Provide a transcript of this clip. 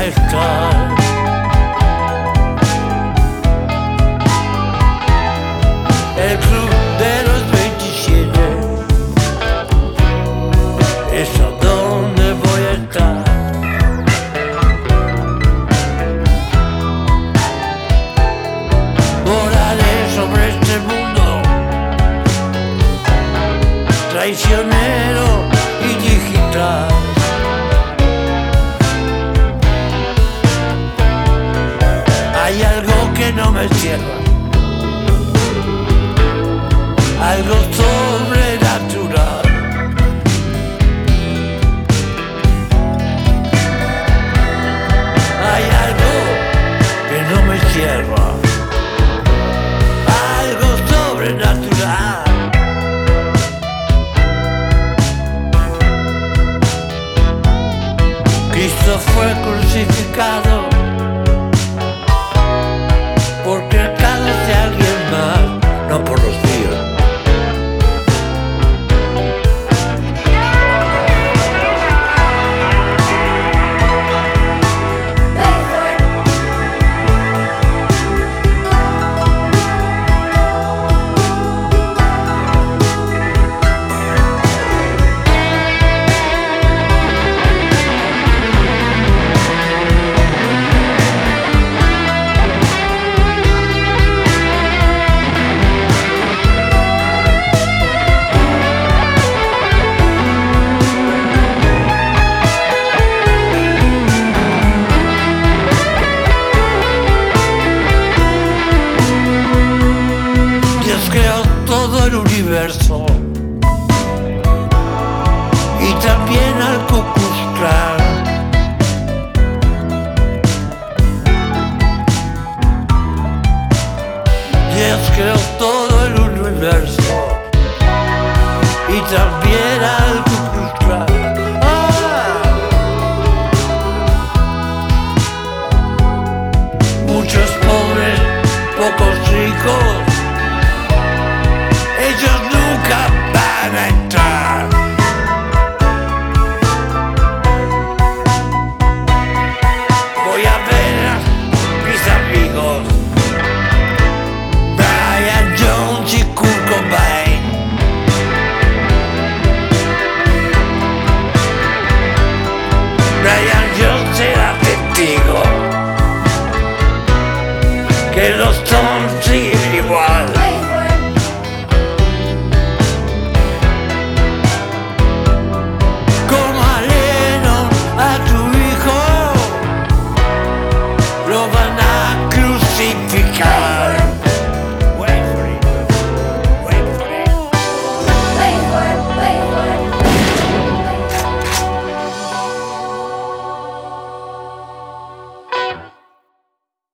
estar. El club de los 27 es a donde voy a estar. Volaré sobre este mundo traicionero y digital. Hay algo que no me cierra, algo sobrenatural. Hay algo que no me cierra, algo sobrenatural. Cristo fue crucificado